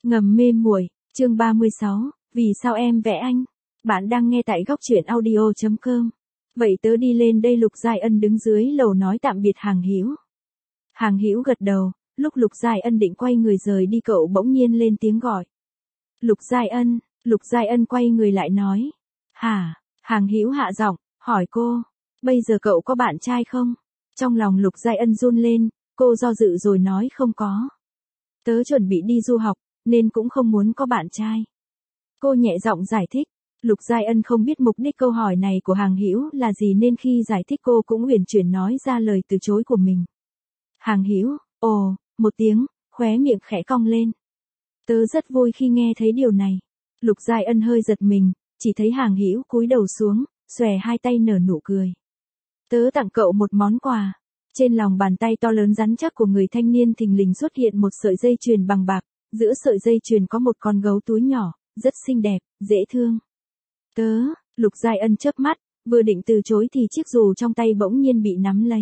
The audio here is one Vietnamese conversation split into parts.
Ngầm mê muội, chương 36, vì sao em vẽ anh? Bạn đang nghe tại góc truyện audio.com. Vậy tớ đi lên đây. Lục Giai Ân đứng dưới lầu nói tạm biệt Hàng Hữu. Hàng Hữu gật đầu, lúc Lục Giai Ân định quay người rời đi cậu bỗng nhiên lên tiếng gọi. Lục Giai Ân quay người lại nói. Hả? Hàng Hữu hạ giọng, hỏi cô, bây giờ cậu có bạn trai không? Trong lòng Lục Giai Ân run lên, cô do dự rồi nói không có. Tớ chuẩn bị đi du học, nên cũng không muốn có bạn trai. Cô nhẹ giọng giải thích. Lục Giai Ân không biết mục đích câu hỏi này của Hàng Hữu là gì nên khi giải thích cô cũng uyển chuyển nói ra lời từ chối của mình. Hàng Hữu, ồ, một tiếng, khóe miệng khẽ cong lên. Tớ rất vui khi nghe thấy điều này. Lục Giai Ân hơi giật mình, chỉ thấy Hàng Hữu cúi đầu xuống, xòe hai tay nở nụ cười. Tớ tặng cậu một món quà. Trên lòng bàn tay to lớn rắn chắc của người thanh niên thình lình xuất hiện một sợi dây chuyền bằng bạc, giữa sợi dây chuyền có một con gấu túi nhỏ, rất xinh đẹp, dễ thương. Lục Giai Ân chớp mắt, vừa định từ chối thì chiếc dù trong tay bỗng nhiên bị nắm lấy.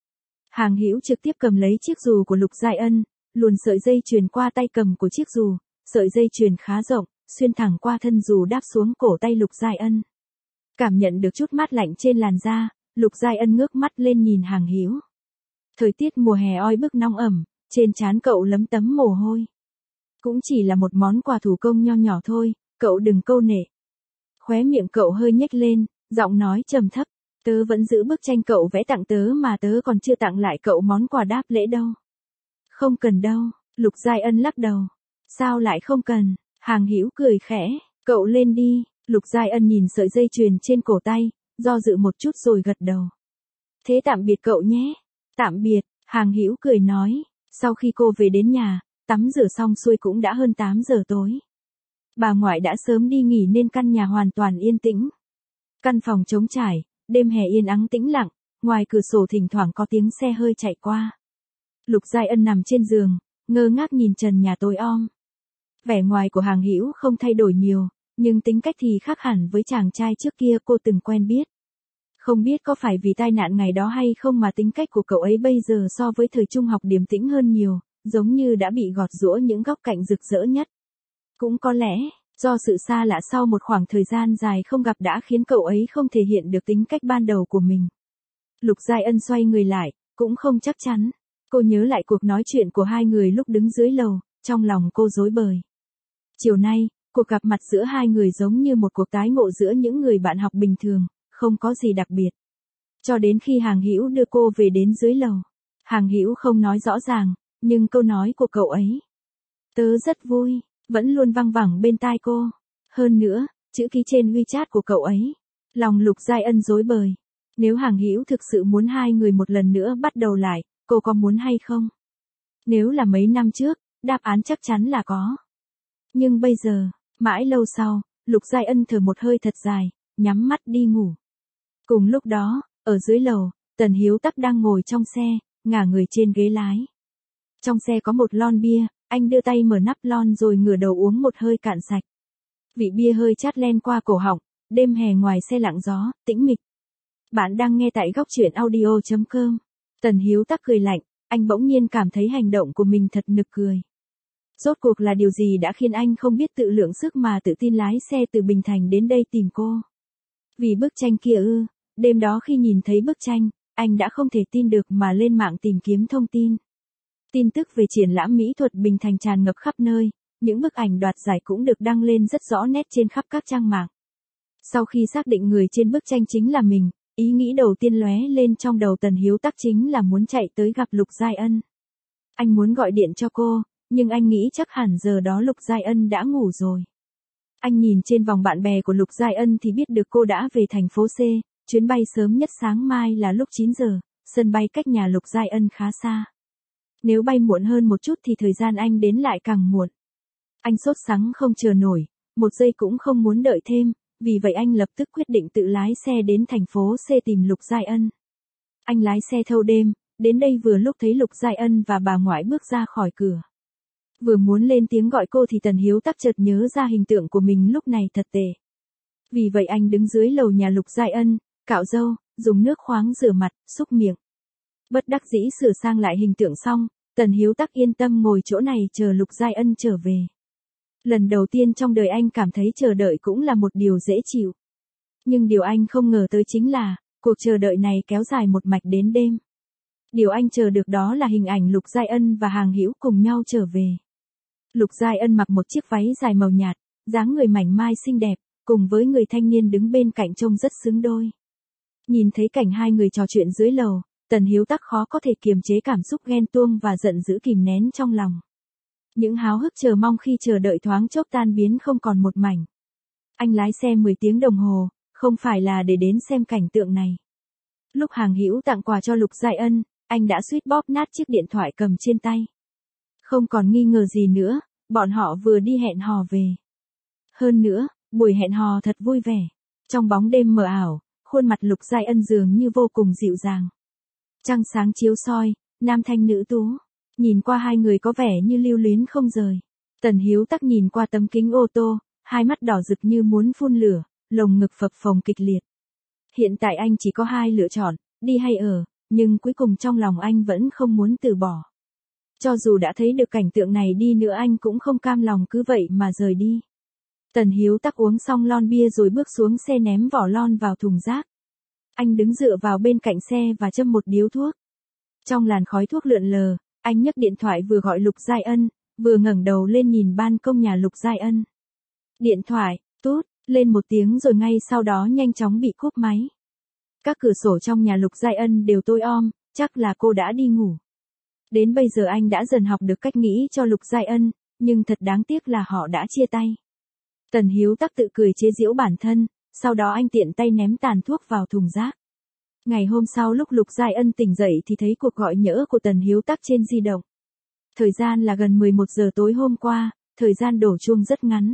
Hàng Hữu trực tiếp cầm lấy chiếc dù của Lục Giai Ân, luồn sợi dây chuyền qua tay cầm của chiếc dù, sợi dây chuyền khá rộng, xuyên thẳng qua thân dù đáp xuống cổ tay Lục Giai Ân. Cảm nhận được chút mát lạnh trên làn da, Lục Giai Ân ngước mắt lên nhìn Hàng Hữu. Thời tiết mùa hè oi bức nóng ẩm, trên trán cậu lấm tấm mồ hôi. Cũng chỉ là một món quà thủ công nho nhỏ thôi, cậu đừng câu nệ. Khóe miệng cậu hơi nhếch lên, giọng nói trầm thấp, tớ vẫn giữ bức tranh cậu vẽ tặng tớ mà tớ còn chưa tặng lại cậu món quà đáp lễ đâu. Không cần đâu, Lục Giai Ân lắc đầu. Sao lại không cần? Hàng Hữu cười khẽ, cậu lên đi. Lục Giai Ân nhìn sợi dây chuyền trên cổ tay, do dự một chút rồi gật đầu. Thế tạm biệt cậu nhé. Tạm biệt, Hàng Hữu cười nói. Sau khi cô về đến nhà, tắm rửa xong xuôi cũng đã hơn 8 giờ tối. Bà ngoại đã sớm đi nghỉ nên căn nhà hoàn toàn yên tĩnh. Căn phòng trống trải, đêm hè yên ắng tĩnh lặng, ngoài cửa sổ thỉnh thoảng có tiếng xe hơi chạy qua. Lục Giai Ân nằm trên giường, ngơ ngác nhìn trần nhà tối om. Vẻ ngoài của Hàng Hữu không thay đổi nhiều, nhưng tính cách thì khác hẳn với chàng trai trước kia cô từng quen biết. Không biết có phải vì tai nạn ngày đó hay không mà tính cách của cậu ấy bây giờ so với thời trung học điềm tĩnh hơn nhiều, giống như đã bị gọt giũa những góc cạnh rực rỡ nhất. Cũng có lẽ, do sự xa lạ sau một khoảng thời gian dài không gặp đã khiến cậu ấy không thể hiện được tính cách ban đầu của mình. Lục Giai Ân xoay người lại, cũng không chắc chắn. Cô nhớ lại cuộc nói chuyện của hai người lúc đứng dưới lầu, trong lòng cô rối bời. Chiều nay, cuộc gặp mặt giữa hai người giống như một cuộc tái ngộ giữa những người bạn học bình thường, không có gì đặc biệt. Cho đến khi Hàng Hữu đưa cô về đến dưới lầu. Hàng Hữu không nói rõ ràng, nhưng câu nói của cậu ấy, tớ rất vui, vẫn luôn văng vẳng bên tai cô. Hơn nữa, chữ ký trên WeChat của cậu ấy. Lòng Lục Giai Ân rối bời. Nếu Hàng Hữu thực sự muốn hai người một lần nữa bắt đầu lại, cô có muốn hay không? Nếu là mấy năm trước, đáp án chắc chắn là có. Nhưng bây giờ, mãi lâu sau, Lục Giai Ân thở một hơi thật dài, nhắm mắt đi ngủ. Cùng lúc đó, ở dưới lầu, Tần Hiếu Tắc đang ngồi trong xe, ngả người trên ghế lái. Trong xe có một lon bia, anh đưa tay mở nắp lon rồi ngửa đầu uống một hơi cạn sạch. Vị bia hơi chát len qua cổ họng, đêm hè ngoài xe lặng gió, tĩnh mịch. Bạn đang nghe tại góc truyện audio.com. Tần Hiếu Tắc cười lạnh, anh bỗng nhiên cảm thấy hành động của mình thật nực cười. Rốt cuộc là điều gì đã khiến anh không biết tự lượng sức mà tự tin lái xe từ Bình Thành đến đây tìm cô? Vì bức tranh kia ư? Đêm đó khi nhìn thấy bức tranh, anh đã không thể tin được mà lên mạng tìm kiếm thông tin. Tin tức về triển lãm mỹ thuật Bình Thành tràn ngập khắp nơi, những bức ảnh đoạt giải cũng được đăng lên rất rõ nét trên khắp các trang mạng. Sau khi xác định người trên bức tranh chính là mình, ý nghĩ đầu tiên lóe lên trong đầu Tần Hiếu Tắc chính là muốn chạy tới gặp Lục Giai Ân. Anh muốn gọi điện cho cô, nhưng anh nghĩ chắc hẳn giờ đó Lục Giai Ân đã ngủ rồi. Anh nhìn trên vòng bạn bè của Lục Giai Ân thì biết được cô đã về thành phố C, chuyến bay sớm nhất sáng mai là lúc 9 giờ, sân bay cách nhà Lục Giai Ân khá xa. Nếu bay muộn hơn một chút thì thời gian anh đến lại càng muộn. Anh sốt sắng không chờ nổi, một giây cũng không muốn đợi thêm, vì vậy anh lập tức quyết định tự lái xe đến thành phố C tìm Lục Giai Ân. Anh lái xe thâu đêm, đến đây vừa lúc thấy Lục Giai Ân và bà ngoại bước ra khỏi cửa. Vừa muốn lên tiếng gọi cô thì Tần Hiếu Tắc chợt nhớ ra hình tượng của mình lúc này thật tệ. Vì vậy anh đứng dưới lầu nhà Lục Giai Ân, cạo râu, dùng nước khoáng rửa mặt, súc miệng. Bất đắc dĩ sửa sang lại hình tượng xong, Tần Hiếu Tắc yên tâm ngồi chỗ này chờ Lục Giai Ân trở về. Lần đầu tiên trong đời anh cảm thấy chờ đợi cũng là một điều dễ chịu. Nhưng điều anh không ngờ tới chính là, cuộc chờ đợi này kéo dài một mạch đến đêm. Điều anh chờ được đó là hình ảnh Lục Giai Ân và Hàng Hữu cùng nhau trở về. Lục Giai Ân mặc một chiếc váy dài màu nhạt, dáng người mảnh mai xinh đẹp, cùng với người thanh niên đứng bên cạnh trông rất xứng đôi. Nhìn thấy cảnh hai người trò chuyện dưới lầu, Tần Hiếu Tắc khó có thể kiềm chế cảm xúc ghen tuông và giận dữ kìm nén trong lòng. Những háo hức chờ mong khi chờ đợi thoáng chốc tan biến không còn một mảnh. Anh lái xe 10 tiếng đồng hồ, không phải là để đến xem cảnh tượng này. Lúc Hàng Hữu tặng quà cho Lục Giai Ân, anh đã suýt bóp nát chiếc điện thoại cầm trên tay. Không còn nghi ngờ gì nữa, bọn họ vừa đi hẹn hò về. Hơn nữa, buổi hẹn hò thật vui vẻ. Trong bóng đêm mờ ảo, khuôn mặt Lục Giai Ân dường như vô cùng dịu dàng. Trăng sáng chiếu soi, nam thanh nữ tú. Nhìn qua hai người có vẻ như lưu luyến không rời. Tần Hiếu Tắc nhìn qua tấm kính ô tô, hai mắt đỏ rực như muốn phun lửa, lồng ngực phập phồng kịch liệt. Hiện tại anh chỉ có hai lựa chọn, đi hay ở, nhưng cuối cùng trong lòng anh vẫn không muốn từ bỏ. Cho dù đã thấy được cảnh tượng này đi nữa anh cũng không cam lòng cứ vậy mà rời đi. Tần Hiếu Tắc uống xong lon bia rồi bước xuống xe ném vỏ lon vào thùng rác. Anh đứng dựa vào bên cạnh xe và châm một điếu thuốc. Trong làn khói thuốc lượn lờ, anh nhấc điện thoại vừa gọi Lục Giai Ân, vừa ngẩng đầu lên nhìn ban công nhà Lục Giai Ân. Điện thoại, tút, lên một tiếng rồi ngay sau đó nhanh chóng bị cúp máy. Các cửa sổ trong nhà Lục Giai Ân đều tối om, chắc là cô đã đi ngủ. Đến bây giờ anh đã dần học được cách nghĩ cho Lục Giai Ân, nhưng thật đáng tiếc là họ đã chia tay. Tần Hiếu Tắc tự cười chế giễu bản thân, sau đó anh tiện tay ném tàn thuốc vào thùng rác. Ngày hôm sau lúc Lục Giai Ân tỉnh dậy thì thấy cuộc gọi nhỡ của Tần Hiếu Tắc trên di động. Thời gian là gần 11 giờ tối hôm qua, thời gian đổ chuông rất ngắn.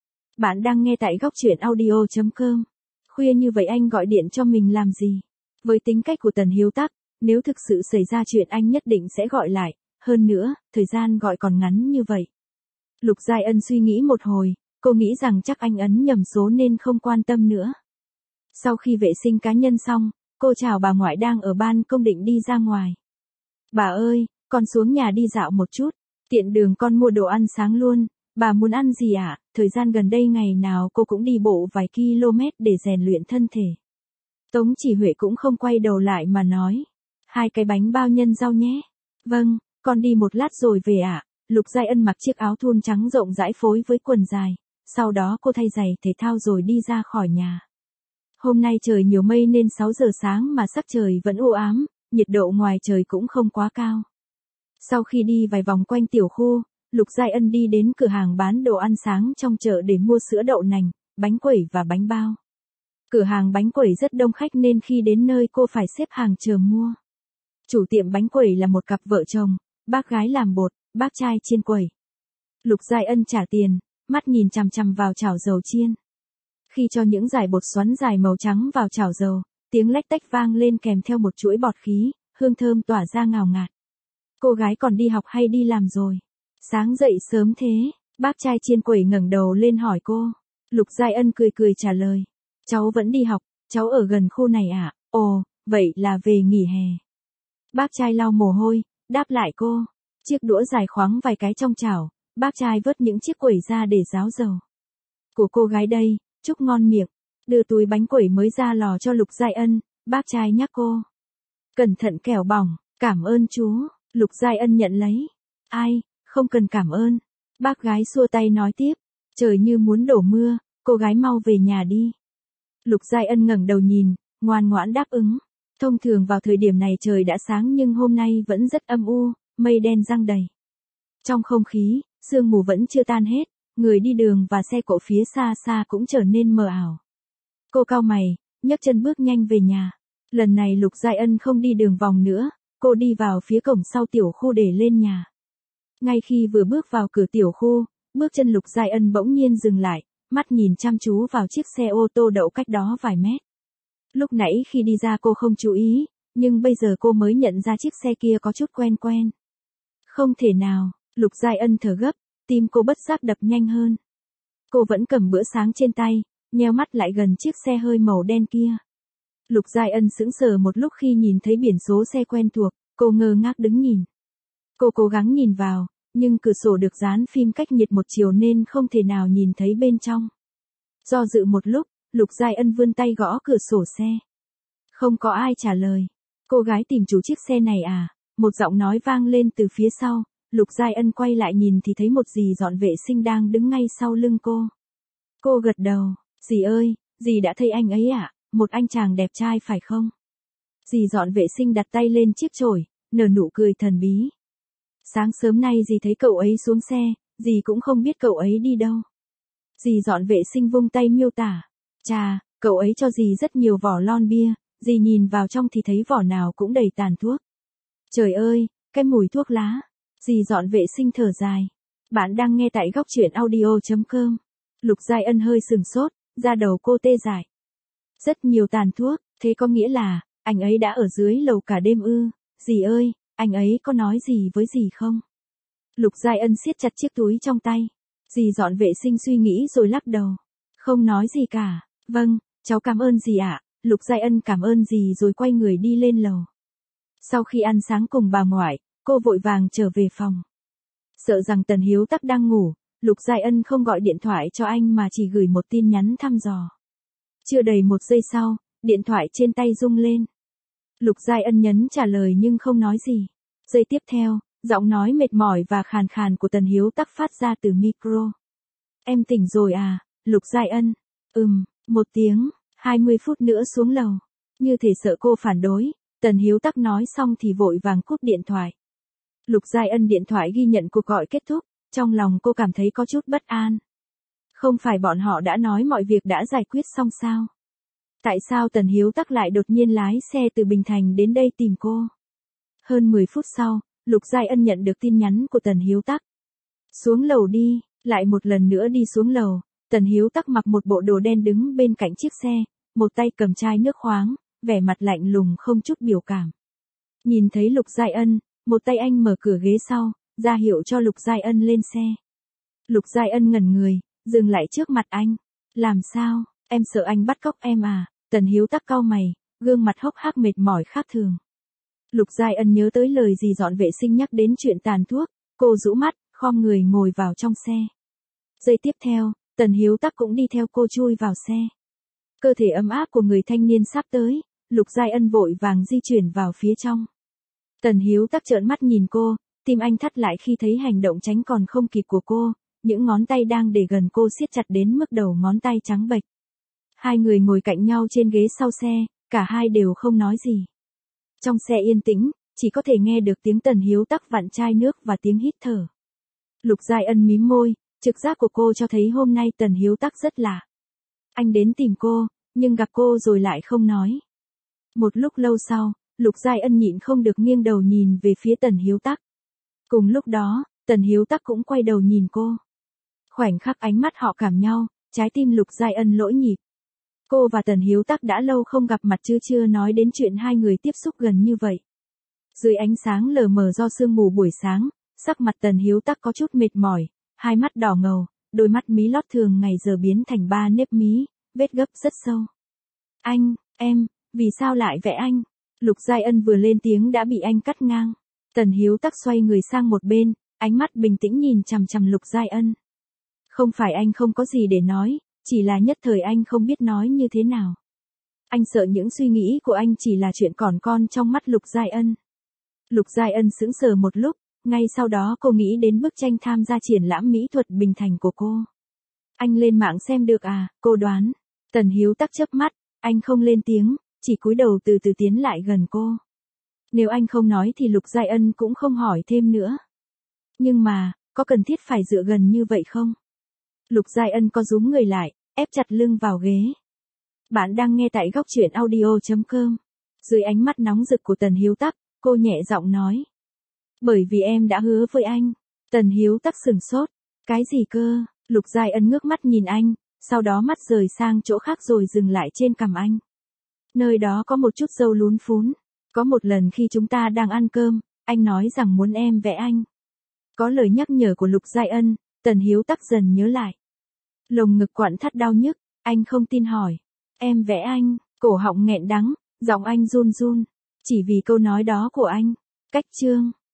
Bạn đang nghe tại góc truyện audio.com. Khuya như vậy anh gọi điện cho mình làm gì? Với tính cách của Tần Hiếu Tắc, nếu thực sự xảy ra chuyện anh nhất định sẽ gọi lại, hơn nữa, thời gian gọi còn ngắn như vậy. Lục Giai Ân suy nghĩ một hồi, cô nghĩ rằng chắc anh ấn nhầm số nên không quan tâm nữa. Sau khi vệ sinh cá nhân xong, cô chào bà ngoại đang ở ban công định đi ra ngoài. Bà ơi, con xuống nhà đi dạo một chút, tiện đường con mua đồ ăn sáng luôn, bà muốn ăn gì ạ? Thời gian gần đây ngày nào cô cũng đi bộ vài km để rèn luyện thân thể. Tống Chỉ Huệ cũng không quay đầu lại mà nói. 2 cái bánh bao nhân rau nhé. Vâng, con đi một lát rồi về ạ. Lục Giai Ân mặc chiếc áo thun trắng rộng rãi phối với quần dài. Sau đó cô thay giày thể thao rồi đi ra khỏi nhà. Hôm nay trời nhiều mây nên 6 giờ sáng mà sắc trời vẫn u ám, nhiệt độ ngoài trời cũng không quá cao. Sau khi đi vài vòng quanh tiểu khu, Lục Giai Ân đi đến cửa hàng bán đồ ăn sáng trong chợ để mua sữa đậu nành, bánh quẩy và bánh bao. Cửa hàng bánh quẩy rất đông khách nên khi đến nơi cô phải xếp hàng chờ mua. Chủ tiệm bánh quẩy là một cặp vợ chồng, bác gái làm bột, bác trai chiên quẩy. Lục Giai Ân trả tiền, mắt nhìn chằm chằm vào chảo dầu chiên. Khi cho những dải bột xoắn dài màu trắng vào chảo dầu, tiếng lách tách vang lên kèm theo một chuỗi bọt khí, hương thơm tỏa ra ngào ngạt. Cô gái còn đi học hay đi làm rồi? Sáng dậy sớm thế, bác trai chiên quẩy ngẩng đầu lên hỏi cô. Lục Giai Ân cười cười trả lời. Cháu vẫn đi học, cháu ở gần khu này ạ. Ồ, vậy là về nghỉ hè. Bác trai lau mồ hôi, đáp lại cô. Chiếc đũa dài khoáng vài cái trong chảo, bác trai vớt những chiếc quẩy ra để ráo dầu. Của cô gái đây, chúc ngon miệng. Đưa túi bánh quẩy mới ra lò cho Lục Giai Ân, bác trai nhắc cô. Cẩn thận kẻo bỏng, cảm ơn chú. Lục Giai Ân nhận lấy. Ai, không cần cảm ơn. Bác gái xua tay nói tiếp. Trời như muốn đổ mưa, cô gái mau về nhà đi. Lục Giai Ân ngẩng đầu nhìn, ngoan ngoãn đáp ứng. Thông thường vào thời điểm này trời đã sáng nhưng hôm nay vẫn rất âm u, mây đen giăng đầy. Trong không khí, sương mù vẫn chưa tan hết, người đi đường và xe cộ phía xa xa cũng trở nên mờ ảo. Cô cau mày, nhấc chân bước nhanh về nhà. Lần này Lục Giai Ân không đi đường vòng nữa, cô đi vào phía cổng sau tiểu khu để lên nhà. Ngay khi vừa bước vào cửa tiểu khu, bước chân Lục Giai Ân bỗng nhiên dừng lại, mắt nhìn chăm chú vào chiếc xe ô tô đậu cách đó vài mét. Lúc nãy khi đi ra cô không chú ý, nhưng bây giờ cô mới nhận ra chiếc xe kia có chút quen quen. Không thể nào, Lục Giai Ân thở gấp, tim cô bất giác đập nhanh hơn. Cô vẫn cầm bữa sáng trên tay, nheo mắt lại gần chiếc xe hơi màu đen kia. Lục Giai Ân sững sờ một lúc khi nhìn thấy biển số xe quen thuộc, cô ngơ ngác đứng nhìn. Cô cố gắng nhìn vào, nhưng cửa sổ được dán phim cách nhiệt một chiều nên không thể nào nhìn thấy bên trong. Do dự một lúc, Lục Giai Ân vươn tay gõ cửa sổ xe. Không có ai trả lời. Cô gái tìm chủ chiếc xe này à? Một giọng nói vang lên từ phía sau. Lục Giai Ân quay lại nhìn thì thấy một dì dọn vệ sinh đang đứng ngay sau lưng cô. Cô gật đầu. Dì ơi, dì đã thấy anh ấy ạ, một anh chàng đẹp trai phải không? Dì dọn vệ sinh đặt tay lên chiếc chổi, nở nụ cười thần bí. Sáng sớm nay dì thấy cậu ấy xuống xe, dì cũng không biết cậu ấy đi đâu. Dì dọn vệ sinh vung tay miêu tả. Chà, cậu ấy cho dì rất nhiều vỏ lon bia, dì nhìn vào trong thì thấy vỏ nào cũng đầy tàn thuốc. Trời ơi, cái mùi thuốc lá. Dì dọn vệ sinh thở dài. Bạn đang nghe tại góc truyện audio.com. Lục Giai Ân hơi sừng sốt, da đầu cô tê dại. Rất nhiều tàn thuốc, thế có nghĩa là, anh ấy đã ở dưới lầu cả đêm ư? Dì ơi, anh ấy có nói gì với dì không? Lục Giai Ân siết chặt chiếc túi trong tay. Dì dọn vệ sinh suy nghĩ rồi lắc đầu. Không nói gì cả. Vâng, cháu cảm ơn dì ạ. Lục Giai Ân cảm ơn dì rồi quay người đi lên lầu. Sau khi ăn sáng cùng bà ngoại, cô vội vàng trở về phòng. Sợ rằng Tần Hiếu Tắc đang ngủ, Lục Giai Ân không gọi điện thoại cho anh mà chỉ gửi một tin nhắn thăm dò. Chưa đầy một giây sau, điện thoại trên tay rung lên. Lục Giai Ân nhấn trả lời nhưng không nói gì. Giây tiếp theo, giọng nói mệt mỏi và khàn khàn của Tần Hiếu Tắc phát ra từ micro. Em tỉnh rồi à, Lục Giai Ân? Một tiếng, 20 phút nữa xuống lầu. Như thể sợ cô phản đối, Tần Hiếu Tắc nói xong thì vội vàng cúp điện thoại. Lục Giai Ân điện thoại ghi nhận cuộc gọi kết thúc, trong lòng cô cảm thấy có chút bất an. Không phải bọn họ đã nói mọi việc đã giải quyết xong sao? Tại sao Tần Hiếu Tắc lại đột nhiên lái xe từ Bình Thành đến đây tìm cô? Hơn 10 phút sau, Lục Giai Ân nhận được tin nhắn của Tần Hiếu Tắc. Xuống lầu đi, lại một lần nữa đi xuống lầu. Tần Hiếu Tắc mặc một bộ đồ đen đứng bên cạnh chiếc xe, một tay cầm chai nước khoáng, vẻ mặt lạnh lùng không chút biểu cảm. Nhìn thấy Lục Giai Ân, một tay anh mở cửa ghế sau, ra hiệu cho Lục Giai Ân lên xe. Lục Giai Ân ngẩn người, dừng lại trước mặt anh. Làm sao, em sợ anh bắt cóc em à? Tần Hiếu Tắc cau mày, gương mặt hốc hác mệt mỏi khác thường. Lục Giai Ân nhớ tới lời dì dọn vệ sinh nhắc đến chuyện tàn thuốc, cô rũ mắt, khom người ngồi vào trong xe. Giây tiếp theo, Tần Hiếu Tắc cũng đi theo cô chui vào xe. Cơ thể ấm áp của người thanh niên sắp tới, Lục Giai Ân vội vàng di chuyển vào phía trong. Tần Hiếu Tắc trợn mắt nhìn cô, tim anh thắt lại khi thấy hành động tránh còn không kịp của cô, những ngón tay đang để gần cô siết chặt đến mức đầu ngón tay trắng bệch. Hai người ngồi cạnh nhau trên ghế sau xe, cả hai đều không nói gì. Trong xe yên tĩnh, chỉ có thể nghe được tiếng Tần Hiếu Tắc vặn chai nước và tiếng hít thở. Lục Giai Ân mím môi, trực giác của cô cho thấy hôm nay Tần Hiếu Tắc rất lạ. Anh đến tìm cô, nhưng gặp cô rồi lại không nói. Một lúc lâu sau, Lục Giai Ân nhịn không được nghiêng đầu nhìn về phía Tần Hiếu Tắc. Cùng lúc đó, Tần Hiếu Tắc cũng quay đầu nhìn cô. Khoảnh khắc ánh mắt họ cảm nhau, trái tim Lục Giai Ân lỗi nhịp. Cô và Tần Hiếu Tắc đã lâu không gặp mặt chứ chưa nói đến chuyện hai người tiếp xúc gần như vậy. Dưới ánh sáng lờ mờ do sương mù buổi sáng, sắc mặt Tần Hiếu Tắc có chút mệt mỏi, hai mắt đỏ ngầu, đôi mắt mí lót thường ngày giờ biến thành 3 nếp mí, vết gấp rất sâu. Anh, em, vì sao lại vẽ anh? Lục Giai Ân vừa lên tiếng đã bị anh cắt ngang. Tần Hiếu Tắc xoay người sang một bên, ánh mắt bình tĩnh nhìn chằm chằm Lục Giai Ân. Không phải anh không có gì để nói, chỉ là nhất thời anh không biết nói như thế nào. Anh sợ những suy nghĩ của anh chỉ là chuyện còn con trong mắt Lục Giai Ân. Lục Giai Ân sững sờ một lúc, ngay sau đó cô nghĩ đến bức tranh tham gia triển lãm mỹ thuật Bình Thành của cô. Anh lên mạng xem được à, cô đoán. Tần Hiếu Tắc chớp mắt, anh không lên tiếng, chỉ cúi đầu từ từ tiến lại gần cô. Nếu anh không nói thì Lục Giai Ân cũng không hỏi thêm nữa. Nhưng mà, có cần thiết phải dựa gần như vậy không? Lục Giai Ân co rúm người lại, ép chặt lưng vào ghế. Bạn đang nghe tại góc truyện audio.com. Dưới ánh mắt nóng rực của Tần Hiếu Tắc, cô nhẹ giọng nói. Bởi vì em đã hứa với anh. Tần Hiếu Tắc sừng sốt. Cái gì cơ? Lục Giai Ân ngước mắt nhìn anh, sau đó mắt rời sang chỗ khác rồi dừng lại trên cằm anh. Nơi đó có một chút râu lún phún. Có một lần khi chúng ta đang ăn cơm, anh nói rằng muốn em vẽ anh. Có lời nhắc nhở của Lục Giai Ân, Tần Hiếu Tắc dần nhớ lại. Lồng ngực quặn thắt đau nhức, anh không tin hỏi. Em vẽ anh, cổ họng nghẹn đắng, giọng anh run run. Chỉ vì câu nói đó của anh. Cách chương.